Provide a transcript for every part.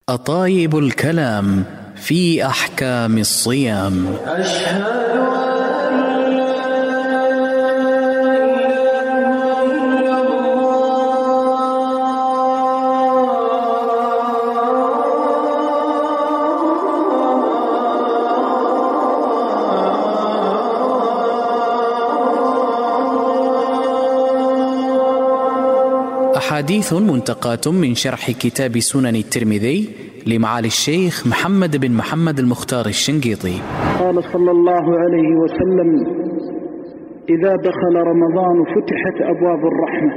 أطايب الكلام في أحكام الصيام. أشهد أحاديث منتقاة من شرح كتاب سنن الترمذي لمعالي الشيخ محمد بن محمد المختار الشنقيطي. قال صلى الله عليه وسلم: إذا دخل رمضان فتحت أبواب الرحمة.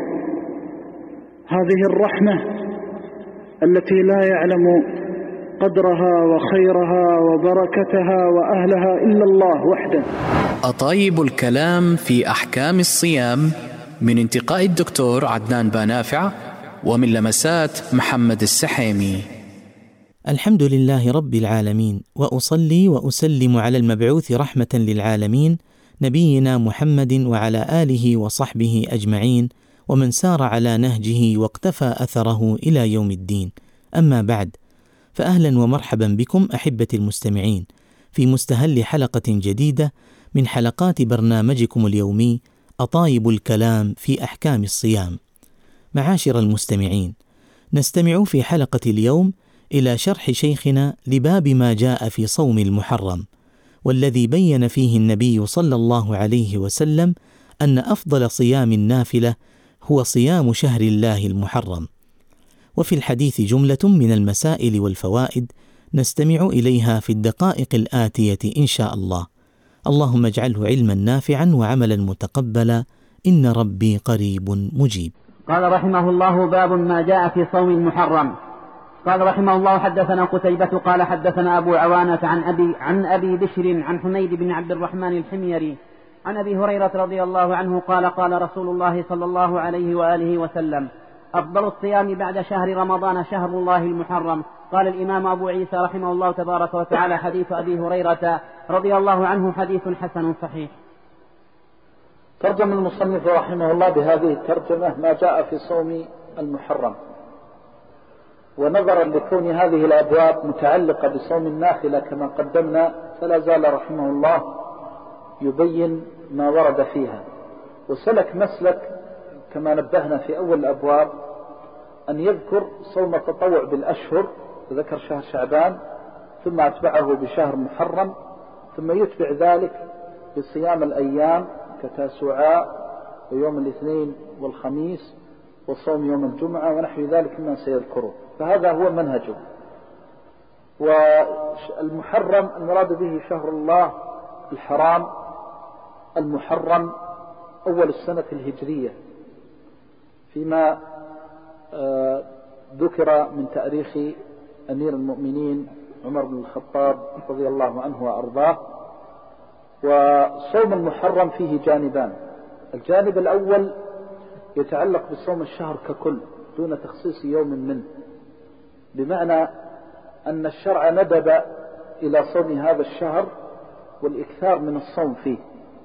هذه الرحمة التي لا يعلم قدرها وخيرها وبركتها وأهلها إلا الله وحده. أطايب الكلام في أحكام الصيام، من انتقاء الدكتور عدنان بانافع، ومن لمسات محمد السحيمي. الحمد لله رب العالمين، وأصلي وأسلم على المبعوث رحمة للعالمين نبينا محمد وعلى آله وصحبه أجمعين، ومن سار على نهجه واقتفى أثره إلى يوم الدين. أما بعد، فأهلا ومرحبا بكم أحبتي المستمعين في مستهل حلقة جديدة من حلقات برنامجكم اليومي أطايب الكلام في أحكام الصيام. معاشر المستمعين، نستمع في حلقة اليوم إلى شرح شيخنا لباب ما جاء في صوم المحرم، والذي بين فيه النبي صلى الله عليه وسلم أن أفضل صيام النافلة هو صيام شهر الله المحرم. وفي الحديث جملة من المسائل والفوائد نستمع إليها في الدقائق الآتية إن شاء الله. اللهم اجعله علما نافعا وعملا متقبلا، إن ربي قريب مجيب. قال رحمه الله: باب ما جاء في صوم المحرم. قال رحمه الله: حدثنا قتيبة قال حدثنا أبو عوانة عن أبي بشر عن حميد بن عبد الرحمن الحميري عن أبي هريرة رضي الله عنه قال: قال رسول الله صلى الله عليه وآله وسلم: أفضل الصيام بعد شهر رمضان شهر الله المحرم. قال الإمام أبو عيسى رحمه الله تبارك وتعالى: حديث أبي هريرة رضي الله عنه حديث حسن صحيح. ترجم المصنف رحمه الله بهذه الترجمة ما جاء في صوم المحرم، ونظرا لكون هذه الأبواب متعلقة بصوم النافلة كما قدمنا، فلا زال رحمه الله يبين ما ورد فيها، وسلك مسلك كما نبهنا في أول الأبواب أن يذكر صوم التطوع بالأشهر، وذكر شهر شعبان ثم أتبعه بشهر محرم، ثم يتبع ذلك بصيام الأيام كتاسوعاء ويوم الاثنين والخميس وصوم يوم الجمعة ونحو ذلك مما سيذكره. فهذا هو منهجه. والمحرم المراد به شهر الله الحرام المحرم أول السنة الهجرية، فيما ذكر من تاريخ أمير المؤمنين عمر بن الخطاب رضي الله عنه وأرضاه. وصوم المحرم فيه جانبان: الجانب الأول يتعلق بصوم الشهر ككل دون تخصيص يوم منه، بمعنى أن الشرع ندب إلى صوم هذا الشهر والإكثار من الصوم فيه،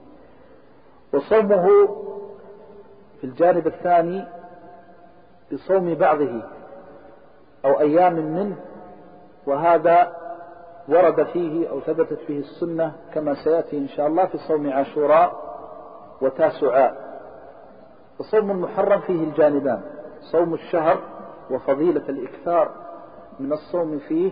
وصومه في الجانب الثاني بصوم بعضه أو أيام منه، وهذا ورد فيه أو ثبتت فيه السنة كما سيأتي إن شاء الله في صوم عاشوراء وتاسعاء. وصوم المحرم فيه الجانبان: صوم الشهر وفضيلة الإكثار من الصوم فيه،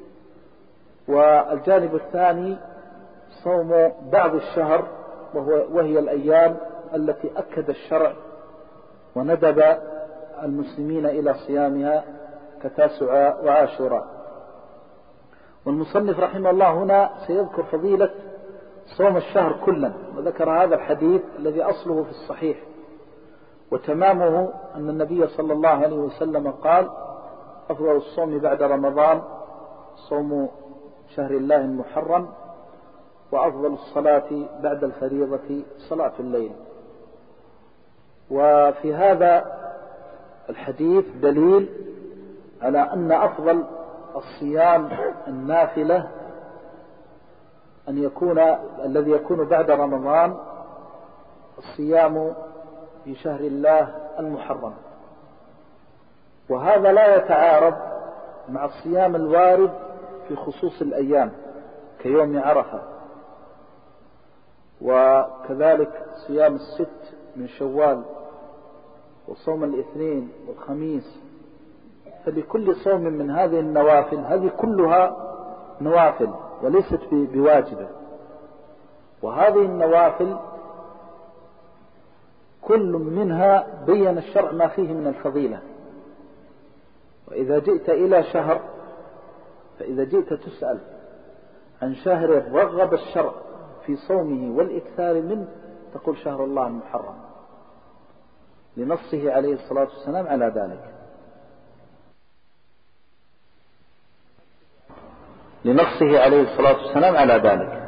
والجانب الثاني صوم بعض الشهر وهي الأيام التي أكد الشرع وندب المسلمين إلى صيامها كتاسعاء وعاشوراء. والمصنف رحمه الله هنا سيذكر فضيلة صوم الشهر كلا، وذكر هذا الحديث الذي أصله في الصحيح، وتمامه أن النبي صلى الله عليه وسلم قال: أفضل الصوم بعد رمضان صوم شهر الله المحرم، وأفضل الصلاة بعد الفريضة صلاة الليل. وفي هذا الحديث دليل على أن أفضل الصيام النافلة الذي يكون بعد رمضان الصيام في شهر الله المحرم. وهذا لا يتعارض مع الصيام الوارد في خصوص الأيام كيوم عرفة، وكذلك صيام الست من شوال، وصوم الاثنين والخميس. فلكل صوم من هذه النوافل، هذه كلها نوافل وليست بواجبة، وهذه النوافل كل منها بين الشرع ما فيه من الفضيلة. وإذا جئت إلى شهر، فإذا جئت تسأل عن شهر رغب الشرع في صومه والإكثار منه، تقول شهر الله المحرم، لنصه عليه الصلاة والسلام على ذلك. لنصه عليه الصلاة والسلام على ذلك.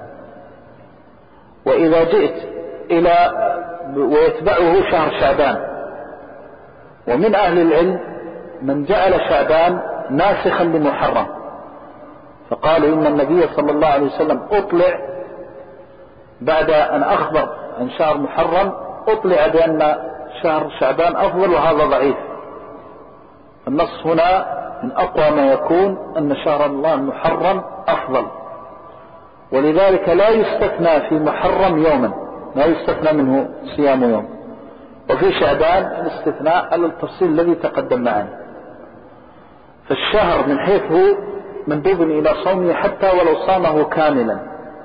وإذا جئت إلى ويتبعه شهر شعبان، ومن أهل العلم من جعل شعبان ناسخا لمحرم، فقال إن النبي صلى الله عليه وسلم أطلع بعد أن أخبر عن شهر محرم، أطلع بأن شهر شعبان أفضل، وهذا ضعيف. النص هنا من أقوى ما يكون أن شهر الله المحرم أفضل، ولذلك لا يستثنى في محرم يوما، لا يستثنى منه صيام يوم. وفي شعبان الاستثناء على التفصيل الذي تقدم معنا. فالشهر من حيث هو مندوب إلى صومه حتى ولو صامه كاملا،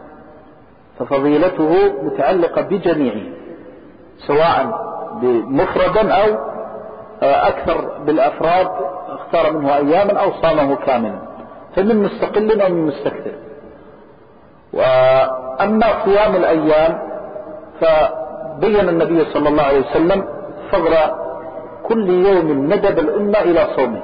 ففضيلته متعلقة بجميعه، سواء بمفردا أو أكثر بالأفراد، اختار منه أياما أو صامه كاملا، فمن مستقل أو من مستكثر. وأما صيام الأيام فبين النبي صلى الله عليه وسلم فضل كل يوم ندب الأمة إلى صومه،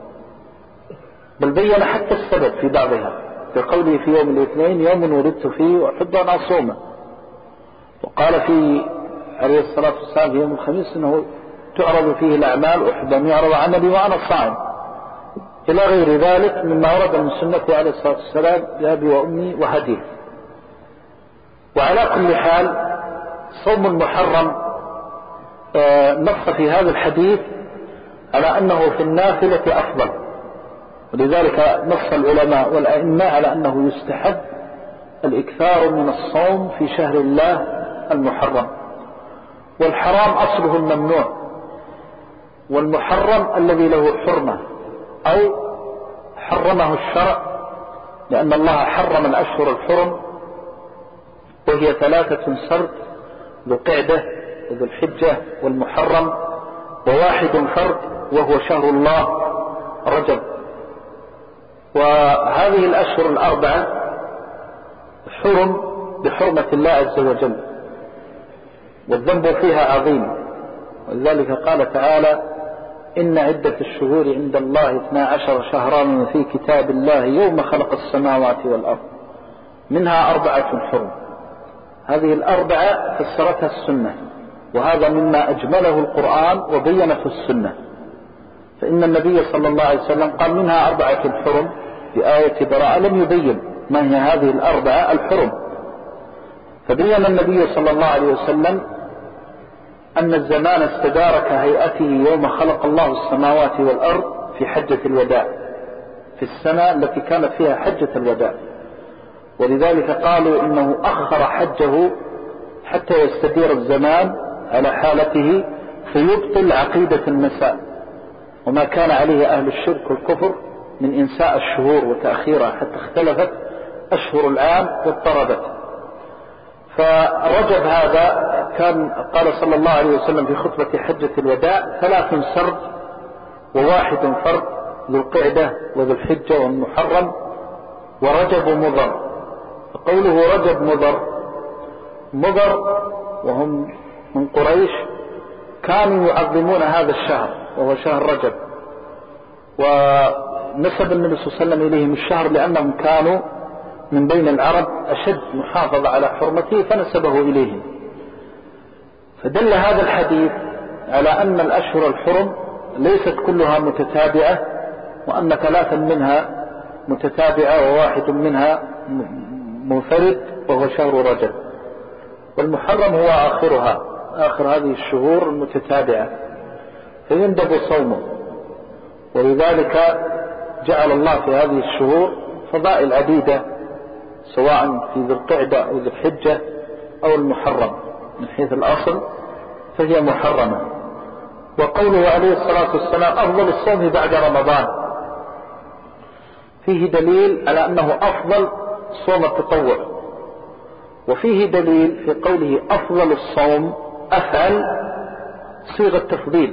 بل بين حتى السبب في بعضها، في قوله في يوم الاثنين يوم ولدت فيه وأحب أن أصومه. وقال في عليه الصلاة والسلام في يوم الخميس إنه تعرض فيه الأعمال، أحب أن يعرض عملي وأنا صائم، إلى غير ذلك مما ورد من سنته عليه الصلاة والسلام بأبي وأمي وهديه. وعلى كل حال صوم المحرم نص في هذا الحديث على أنه في النافلة أفضل، ولذلك نص العلماء والأئمة على أنه يستحب الإكثار من الصوم في شهر الله المحرم. والحرام أصله الممنوع، والمحرم الذي له حرمة أو حرمه الشرع، لأن الله حرم الأشهر الحرم وهي 3 سرد: ذو قعدة وذو الحجة والمحرم، وواحد فرد وهو شهر الله رجب. وهذه الأشهر الأربعة حرم بحرمة الله عز وجل، والذنب فيها عظيم. ولذلك قال تعالى: إن عدة الشهور عند الله 12 شهرا في كتاب الله يوم خلق السماوات والأرض منها 4 حرم. هذه الأربعة فسرتها السنة، وهذا مما أجمله القرآن وبينته السنة. فإن النبي صلى الله عليه وسلم قال منها 4 حرم في آية براءة، لم يبين ما هي هذه الأربعة الحرم. فبين النبي صلى الله عليه وسلم أن الزمان استدار كهيئته يوم خلق الله السماوات والأرض في حجة الوداع، في السنة التي كانت فيها حجة الوداع. ولذلك قالوا إنه أخر حجه حتى يستدير الزمان على حالته فيبطل عقيدة المساء وما كان عليه أهل الشرك والكفر من إنساء الشهور وتأخيرها، حتى اختلفت أشهر العام واضطربت. فرجب هذا كان قال صلى الله عليه وسلم في خطبة حجة الوداع: 3 سرد وواحد فرد: ذو القعدة وذو الحجة والمحرم ورجب مضر. فقوله رجب مضر وهم من قريش كانوا يعظمون هذا الشهر وهو شهر رجب، ونسب النبي صلى الله عليه وسلم إليهم الشهر لأنهم كانوا من بين العرب أشد محافظة على حرمته فنسبه إليهم. فدل هذا الحديث على أن الأشهر الحرم ليست كلها متتابعة، وأن 3 منها متتابعة وواحد منها منفرد وهو شهر رجب، والمحرم هو آخرها، آخر هذه الشهور المتتابعة، فيندب صومه. ولذلك جعل الله في هذه الشهور فضائل عديدة، سواء في ذي القعدة أو ذي الحجة أو المحرم، من حيث الأصل فهي محرمة. وقوله عليه الصلاة والسلام أفضل الصوم بعد رمضان فيه دليل على أنه أفضل صوم التطوع، وفيه دليل في قوله أفضل الصوم أفعل صيغة تفضيل،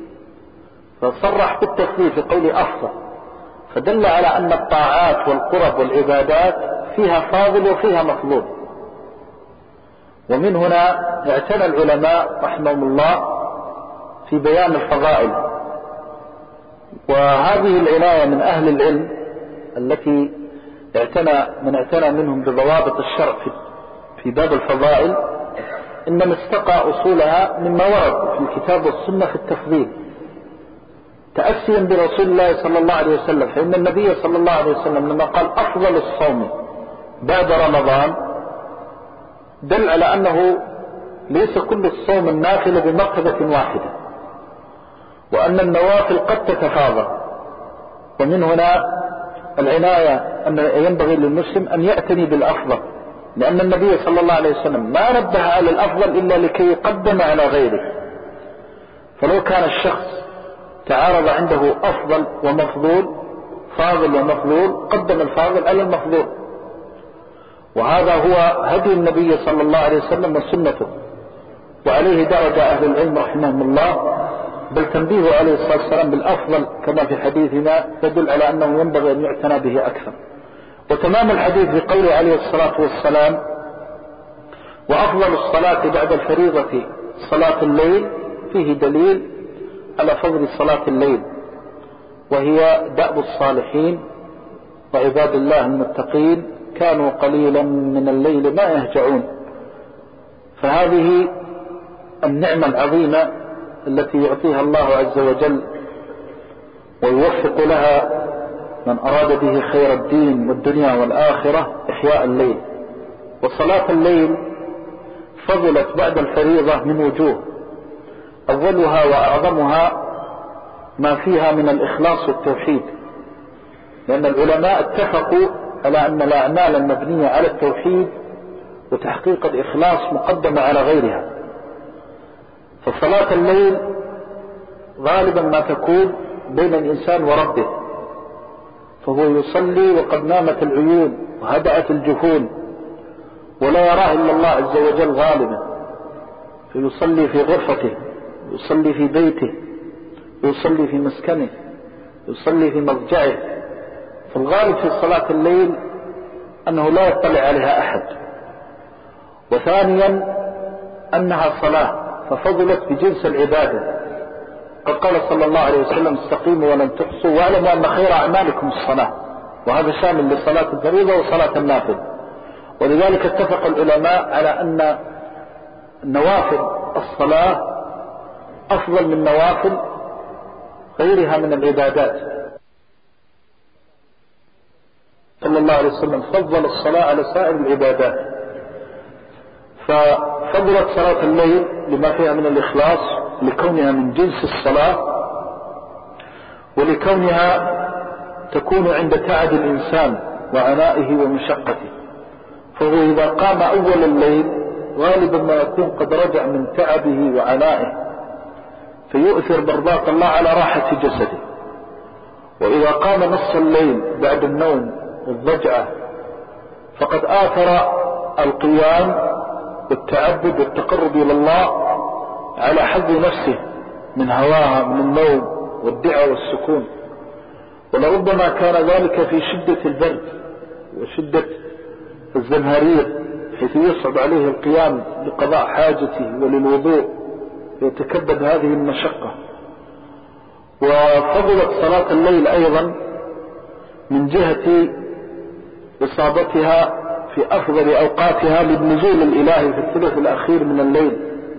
فصرح بالتفضيل في قوله أفضل، فدل على أن الطاعات والقرب والعبادات فيها فاضل وفيها مفضول. ومن هنا اعتنى العلماء رحمهم الله في بيان الفضائل، وهذه العناية من أهل العلم التي اعتنى منهم بضوابط الشرع في باب الفضائل، إنما استقى أصولها مما ورد في الكتاب والسنة في التفضيل، تأسيا برسول الله صلى الله عليه وسلم. فإن النبي صلى الله عليه وسلم لما قال أفضل الصوم بعد رمضان دل على أنه ليس كل الصوم النافلة بمرتبة واحدة، وأن النوافل قد تتفاضل. ومن هنا العناية أن ينبغي للمسلم أن يعتني بالأفضل، لأن النبي صلى الله عليه وسلم ما نبه على الأفضل إلا لكي يقدم على غيره. فلو كان الشخص تعارض عنده أفضل ومفضول، فاضل ومفضول، قدم الفاضل على المفضول، وهذا هو هدي النبي صلى الله عليه وسلم وسنته، وعليه درج أهل العلم رحمهم الله. بل تنبيه عليه الصلاة والسلام بالأفضل كما في حديثنا يدل على أنه ينبغي أن يعتنى به أكثر. وتمام الحديث بقوله عليه الصلاة والسلام وأفضل الصلاة بعد الفريضة صلاة الليل، فيه دليل على فضل صلاة الليل، وهي دأب الصالحين وعباد الله المتقين كانوا قليلا من الليل ما يهجعون. فهذه النعمة العظيمة التي يعطيها الله عز وجل ويوفق لها من أراد به خير الدين والدنيا والآخرة إحياء الليل. وصلاة الليل فضلت بعد الفريضة من وجوه، أولها وأعظمها ما فيها من الإخلاص والتوحيد، لأن العلماء اتفقوا على أن الأعمال المبنية على التوحيد وتحقيق الإخلاص مقدمة على غيرها. فصلاة الليل غالبا ما تكون بين الإنسان وربه، فهو يصلي وقد نامت العيون وهدأت الجفون ولا يراه إلا الله عز وجل غالبا، فيصلي في غرفته، يصلي في بيته، يصلي في مسكنه، يصلي في مضجعه. فالغالب في صلاة الليل أنه لا يطلع عليها أحد. وثانيا أنها صلاة ففضلت بجنس العبادة، قد قال صلى الله عليه وسلم استقيموا ولن تحصوا واعلموا أن خير أعمالكم الصلاة، وهذا شامل لصلاة الفريضة وصلاة النافل. ولذلك اتفق العلماء على أن نوافل الصلاة أفضل من نوافل غيرها من العبادات. صلى الله عليه وسلم فضل الصلاة على سائر العبادات، ففضلت صلاة الليل لما فيها من الإخلاص لكونها من جنس الصلاة، ولكونها تكون عند تعب الإنسان وعنائه ومشقته. فهو إذا قام أول الليل غالبا ما يكون قد رجع من تعبه وعنائه، فيؤثر برضاة الله على راحة جسده. وإذا قام نصف الليل بعد النوم والضجعة فقد آثر القيام والتعبد والتقرب إلى الله على حظ نفسه من هواها من النوم والدعاء والسكون. ولربما كان ذلك في شدة البرد وشدة الزمهرير، حيث يصعب عليه القيام لقضاء حاجته وللوضوء، يتكبد هذه المشقة. وفضلت صلاة الليل أيضا من جهة إصابتها في أفضل أوقاتها للنزول الإلهي في الثلث الأخير من الليل.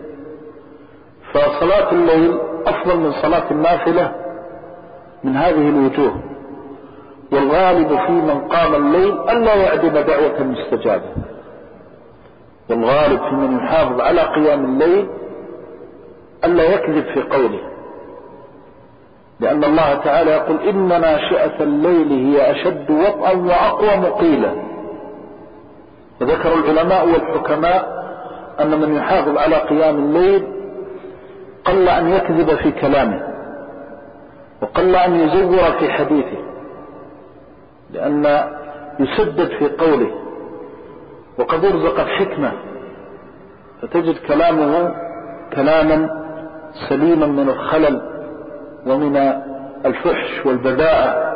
فصلاة الليل أفضل من صلاة النافلة من هذه الوجوه. والغالب في من قام الليل ألا يعدم دعوة مستجابة، والغالب في من يحافظ على قيام الليل ألا يكذب في قوله، لأن الله تعالى يقول إن ناشئة الليل هي أشد وطئا وأقوم قيلا. وذكر العلماء والحكماء أن من يحافظ على قيام الليل قل أن يكذب في كلامه وقل أن يزور في حديثه، لأن يسدد في قوله وقد يرزق الحكمة، فتجد كلامه كلاما سليما من الخلل ومن الفحش والبذاءة.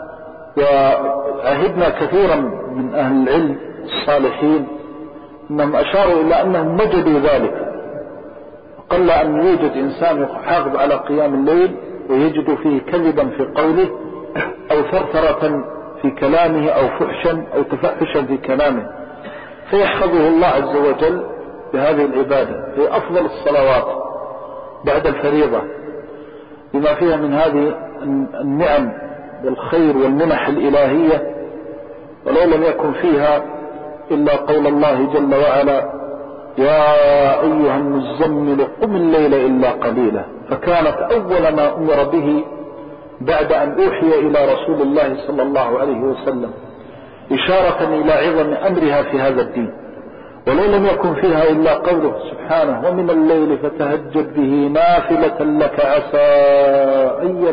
وعهدنا كثيرا من أهل العلم الصالحين أنهم أشاروا إلى أنهم وجدوا ذلك، قل أن يوجد إنسان يحافظ على قيام الليل ويجد فيه كذبا في قوله أو ثرثرة في كلامه أو فحشا أو تفحشا في كلامه، فيحفظه الله عز وجل بهذه العبادة. هي أفضل الصلوات بعد الفريضة بما فيها من هذه النعم والخير والمنح الإلهية، ولو لم يكن فيها إلا قول الله جل وعلا: يا أيها المزمل قم الليل إلا قليلا، فكانت أول ما أمر به بعد أن أوحي إلى رسول الله صلى الله عليه وسلم، إشارة إلى عظم أمرها في هذا الدين. ولو لم يكن فيها إلا قوله سبحانه: ومن الليل فتهجد به نافلة لك عسى أن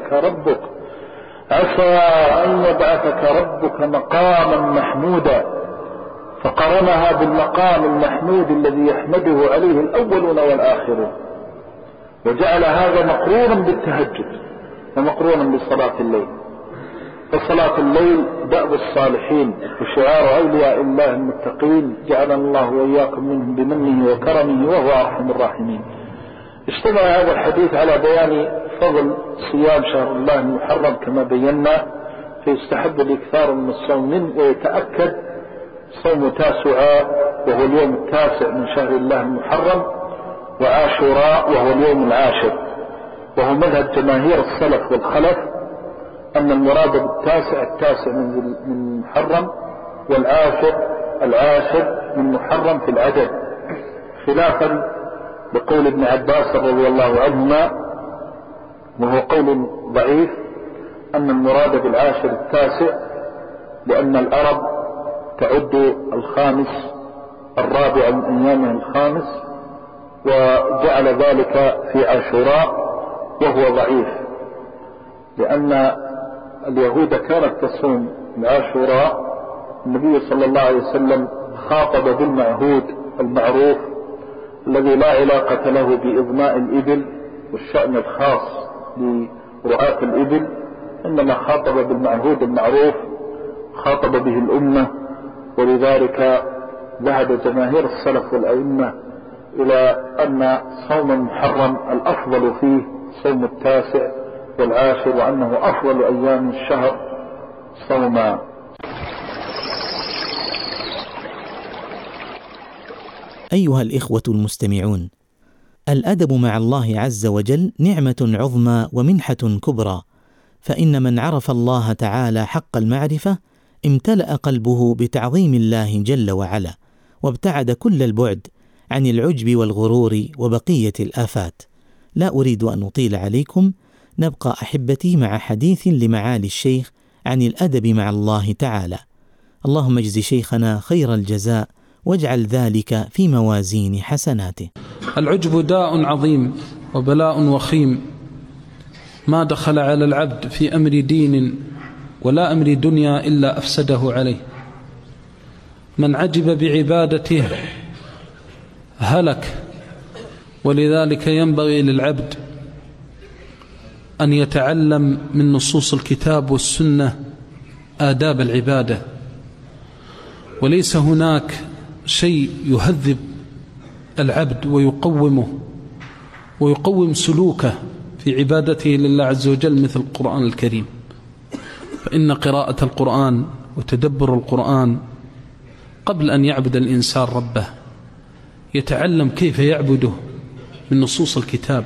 يبعثك ربك مقاما محمودا، فقرنها بالمقام المحمود الذي يحمده عليه الأولون والآخرون، وجعل هذا مقرونا بالتهجد ومقرونا بصلاة الليل. فصلاة الليل دأب الصالحين وشعار أولياء الله المتقين، جعلنا الله وإياكم منهم بمنه وكرمه وهو أرحم الراحمين. اجتمع هذا الحديث على بيان فضل صيام شهر الله المحرم كما بينا، فيستحب الإكثار من الصوم منه، ويتأكد صوم تاسعاء وهو اليوم التاسع من شهر الله المحرم، وعاشوراء وهو اليوم العاشر. وهو مذهب جماهير السلف والخلف أن المراد بالتاسع التاسع من محرم، والعاشر من محرم في العدد، خلافا بقول ابن عباس رضي الله عنهما، وهو قول ضعيف، أن المراد بالعاشر التاسع، لأن العرب تعد الخامس الرابع من أيامها الخامس، وجعل ذلك في عاشوراء، وهو ضعيف، لأن اليهود كانت تصوم العاشوراء. النبي صلى الله عليه وسلم خاطب بالمعهود المعروف الذي لا علاقة له بإضماء الإبل والشأن الخاص لرعاة الإبل، إنما خاطب بالمعهود المعروف، خاطب به الأمة. ولذلك ذهب جماهير السلف والأئمة إلى أن صوم المحرم الأفضل فيه صوم التاسع والعاشر، وأنه أفضل أيام الشهر صوما. أيها الإخوة المستمعون، الأدب مع الله عز وجل نعمة عظمى ومنحة كبرى، فإن من عرف الله تعالى حق المعرفة امتلأ قلبه بتعظيم الله جل وعلا، وابتعد كل البعد عن العجب والغرور وبقية الآفات. لا أريد أن أطيل عليكم، نبقى أحبتي مع حديث لمعالي الشيخ عن الأدب مع الله تعالى. اللهم اجز شيخنا خير الجزاء، واجعل ذلك في موازين حسناته. العجب داء عظيم وبلاء وخيم، ما دخل على العبد في أمر دين ولا أمر دنيا إلا أفسده عليه. من عجب بعبادته هلك، ولذلك ينبغي للعبد أن يتعلم من نصوص الكتاب والسنة آداب العبادة، وليس هناك شيء يهذب العبد ويقومه ويقوم سلوكه في عبادته لله عز وجل مثل القرآن الكريم. فإن قراءة القرآن وتدبر القرآن قبل أن يعبد الإنسان ربه يتعلم كيف يعبده من نصوص الكتاب.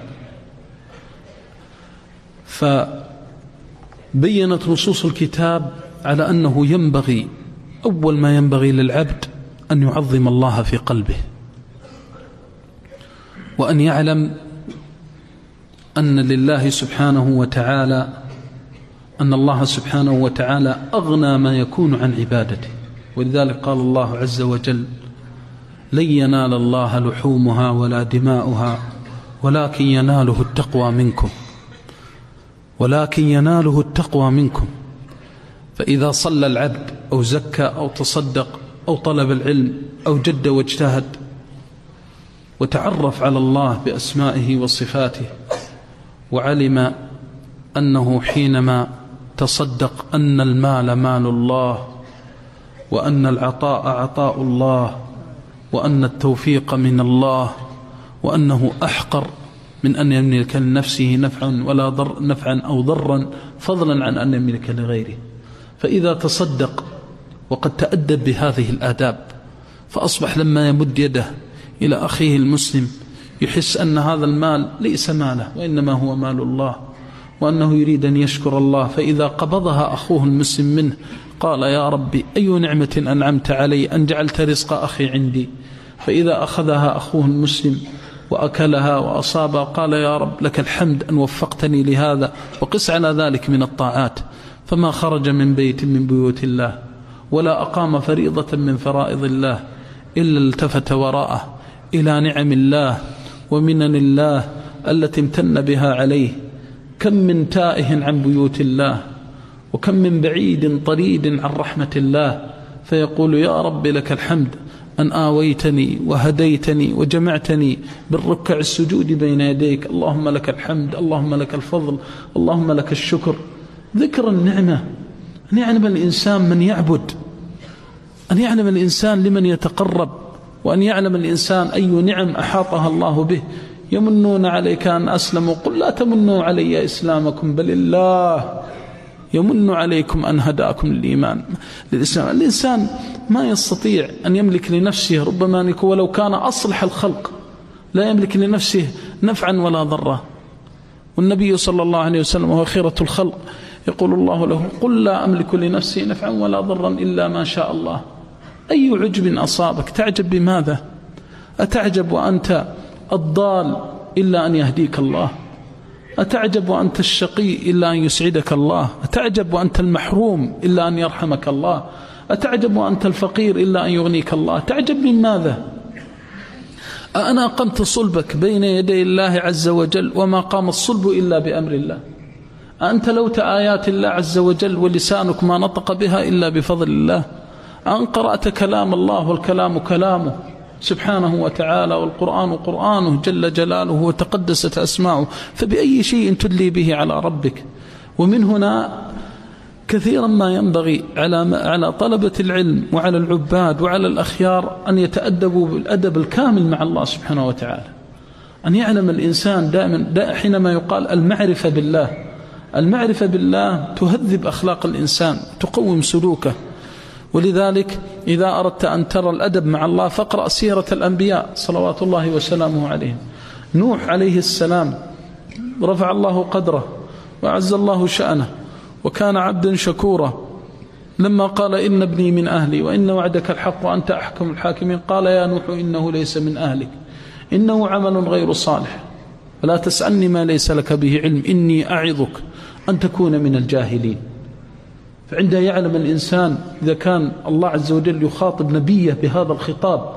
فبينت نصوص الكتاب على أنه ينبغي، أول ما ينبغي للعبد أن يعظم الله في قلبه، وأن يعلم أن الله سبحانه وتعالى أغنى ما يكون عن عبادته، ولذلك قال الله عز وجل: لن ينال الله لحومها ولا دماؤها ولكن يناله التقوى منكم. فإذا صلى العبد أو زكى أو تصدق أو طلب العلم أو جد واجتهد وتعرف على الله بأسمائه وصفاته، وعلم أنه حينما تصدق أن المال مال الله، وأن العطاء عطاء الله، وأن التوفيق من الله، وأنه أحقر من أن يملك لنفسه نفعا أو ضرا، فضلا عن أن يملك لغيره. فإذا تصدق وقد تأدب بهذه الآداب، فأصبح لما يمد يده إلى أخيه المسلم يحس أن هذا المال ليس ماله وإنما هو مال الله، وأنه يريد أن يشكر الله. فإذا قبضها أخوه المسلم منه قال: يا ربي، أي نعمة أنعمت علي أن جعلت رزق أخي عندي. فإذا أخذها أخوه المسلم وأكلها وأصابها قال: يا رب، لك الحمد أن وفقتني لهذا. وقس على ذلك من الطاعات، فما خرج من بيت من بيوت الله ولا أقام فريضة من فرائض الله إلا التفت وراءه إلى نعم الله ومنن الله التي امتن بها عليه. كم من تائه عن بيوت الله، وكم من بعيد طريد عن رحمة الله، فيقول: يا رب، لك الحمد أن آويتني وهديتني وجمعتني بالركع السجود بين يديك. اللهم لك الحمد، اللهم لك الفضل، اللهم لك الشكر. ذكر النعمة، أن يعلم الإنسان من يعبد، أن يعلم الإنسان لمن يتقرب، وأن يعلم الإنسان أي نعم أحاطها الله به. يمنون عليك أن أسلموا، قل لا تمنوا علي إسلامكم، بل الله يمن عليكم أن هداكم للإسلام. الإنسان ما يستطيع أن يملك لنفسه، ربما ولو كان أصلح الخلق لا يملك لنفسه نفعا ولا ضرا. والنبي صلى الله عليه وسلم وهو خيرة الخلق يقول الله له: قل لا أملك لنفسي نفعا ولا ضرا إلا ما شاء الله. أي عجب أصابك؟ تعجب بماذا؟ أتعجب وأنت الضال إلا أن يهديك الله؟ أتعجب وأنت الشقي إلا أن يسعدك الله؟ أتعجب وأنت المحروم إلا أن يرحمك الله؟ أتعجب وأنت الفقير إلا أن يغنيك الله؟ تعجب من ماذا؟ أنا قمت صلبك بين يدي الله عز وجل، وما قام الصلب إلا بأمر الله. أنت لوت آيات الله عز وجل ولسانك ما نطق بها إلا بفضل الله. أن قرأت كلام الله والكلام كلامه سبحانه وتعالى، والقرآن قرآنه جل جلاله وتقدست أسماؤه، فبأي شيء تدلي به على ربك؟ ومن هنا كثيرا ما ينبغي على طلبة العلم وعلى العباد وعلى الأخيار أن يتأدبوا بالأدب الكامل مع الله سبحانه وتعالى. أن يعلم الإنسان دائما حينما يقال المعرفة بالله تهذب أخلاق الإنسان، تقوم سلوكه. ولذلك إذا أردت أن ترى الأدب مع الله فاقرأ سيرة الأنبياء صلوات الله وسلامه عليهم. نوح عليه السلام رفع الله قدره وعز الله شأنه، وكان عبدا شكورا. لما قال: إن ابني من أهلي وإن وعدك الحق وأنت أحكم الحاكمين، قال: يا نوح إنه ليس من أهلك، إنه عمل غير صالح، فلا تسألني ما ليس لك به علم، إني أعظك أن تكون من الجاهلين. فعندها يعلم الإنسان إذا كان الله عز وجل يخاطب نبيه بهذا الخطاب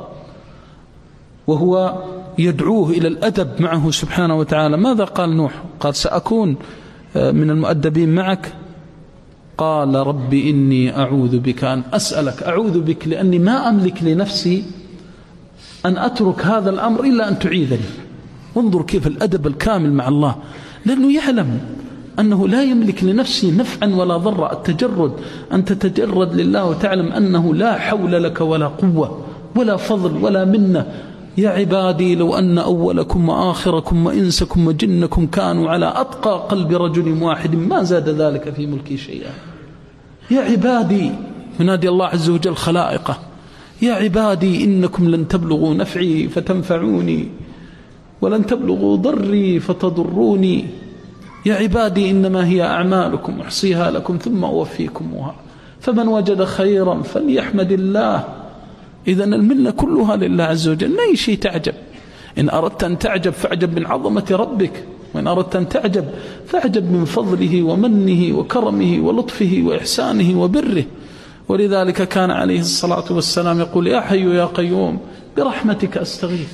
وهو يدعوه إلى الأدب معه سبحانه وتعالى. ماذا قال نوح؟ قال: سأكون من المؤدبين معك. قال: رب إني أعوذ بك أن أسألك، أعوذ بك لأني ما أملك لنفسي أن أترك هذا الأمر إلا أن تعيذني. انظر كيف الأدب الكامل مع الله، لأنه يعلم أنه لا يملك لنفسه نفعا ولا ضرا. التجرد، أن تتجرد لله وتعلم أنه لا حول لك ولا قوة ولا فضل ولا منة. يا عبادي لو أن أولكم وآخركم وإنسكم وجنكم كانوا على أتقى قلب رجل واحد ما زاد ذلك في ملكي شيئا. يا عبادي، ينادي الله عز وجل خلائقه: يا عبادي إنكم لن تبلغوا نفعي فتنفعوني ولن تبلغوا ضري فتضروني. يا عبادي إنما هي أعمالكم أحصيها لكم ثم أوفيكمها، فمن وجد خيرا فليحمد الله. إذن المنة كلها لله عز وجل، لا شيء تعجب. إن أردت أن تعجب فاعجب من عظمة ربك وإن أردت أن تعجب فاعجب من فضله ومنه وكرمه ولطفه وإحسانه وبره. ولذلك كان عليه الصلاة والسلام يقول: يا حي يا قيوم برحمتك أستغيث،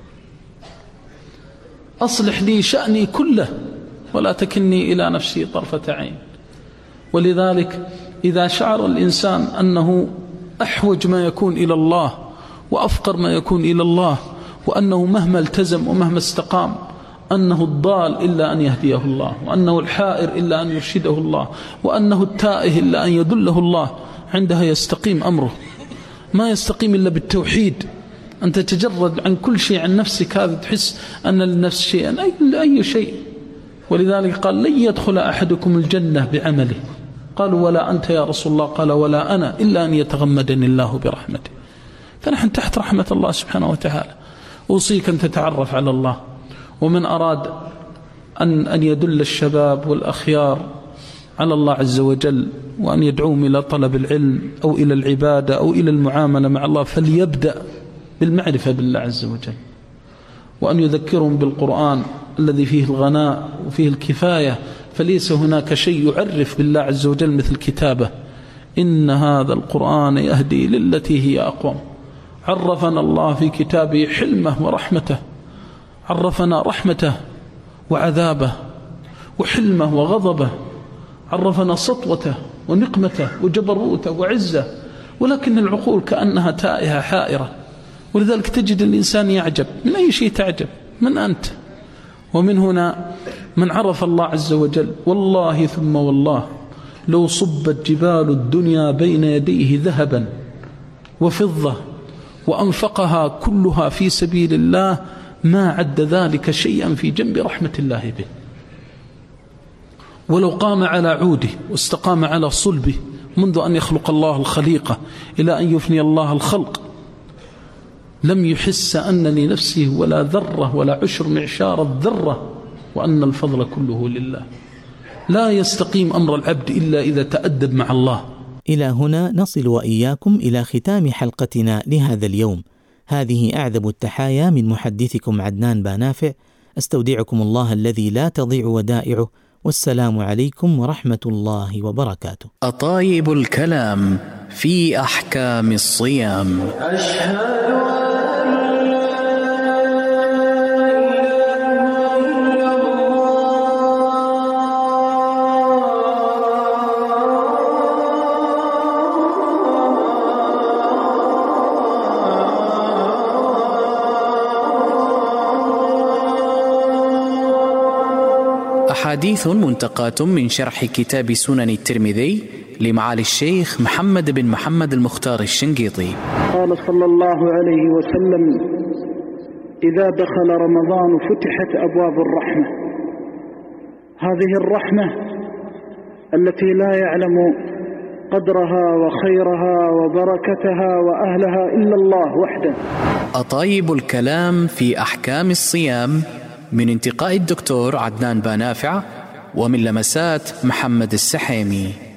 أصلح لي شأني كله ولا تكلني إلى نفسي طرفة عين. ولذلك إذا شعر الإنسان أنه أحوج ما يكون إلى الله وأفقر ما يكون إلى الله، وأنه مهما التزم ومهما استقام أنه الضال إلا أن يهديه الله، وأنه الحائر إلا أن يرشده الله، وأنه التائه إلا أن يدله الله، عندها يستقيم أمره. ما يستقيم إلا بالتوحيد، أن تتجرد عن كل شيء عن نفسك، هذا تحس أن للنفس شيئا أي شيء. ولذلك قال: لن يدخل أحدكم الجنة بعمله. قالوا: ولا أنت يا رسول الله؟ قال: ولا أنا إلا أن يتغمدني الله برحمته. فنحن تحت رحمة الله سبحانه وتعالى. أوصيك أن تتعرف على الله. ومن أراد أن يدل الشباب والأخيار على الله عز وجل وأن يدعوهم إلى طلب العلم أو إلى العبادة أو إلى المعاملة مع الله، فليبدأ بالمعرفة بالله عز وجل، وأن يذكرهم بالقرآن الذي فيه الغناء وفيه الكفاية. فليس هناك شيء يعرف بالله عز وجل مثل كتابه: إن هذا القرآن يهدي للتي هي أقوم. عرفنا الله في كتابه حلمه ورحمته، عرفنا رحمته وعذابه وحلمه وغضبه، عرفنا سطوته ونقمته وجبروته وعزه. ولكن العقول كأنها تائهة حائرة. ولذلك تجد الإنسان يعجب: من أي شيء تعجب؟ من أنت؟ ومن هنا من عرف الله عز وجل والله ثم والله لو صبت جبال الدنيا بين يديه ذهبا وفضة وأنفقها كلها في سبيل الله ما عد ذلك شيئا في جنب رحمة الله به. ولو قام على عوده واستقام على صلبه منذ أن يخلق الله الخليقة إلى أن يفني الله الخلق لم يحس أن لنفسه ولا ذرة ولا عشر معشار الذرة، وأن الفضل كله لله. لا يستقيم أمر العبد إلا إذا تأدب مع الله. إلى هنا نصل وإياكم إلى ختام حلقتنا لهذا اليوم. هذه أعذب التحايا من محدثكم عدنان بانافع. أستودعكم الله الذي لا تضيع ودائعه، والسلام عليكم ورحمة الله وبركاته. أطايب الكلام في أحكام الصيام. أحاديث منتقاة من شرح كتاب سنن الترمذي لمعالي الشيخ محمد بن محمد المختار الشنقيطي. قال صلى الله عليه وسلم: إذا دخل رمضان فتحت أبواب الرحمة. هذه الرحمة التي لا يعلم قدرها وخيرها وبركتها وأهلها إلا الله وحده. أطايب الكلام في أحكام الصيام من انتقاء الدكتور عدنان بانافع ومن لمسات محمد السحيمي.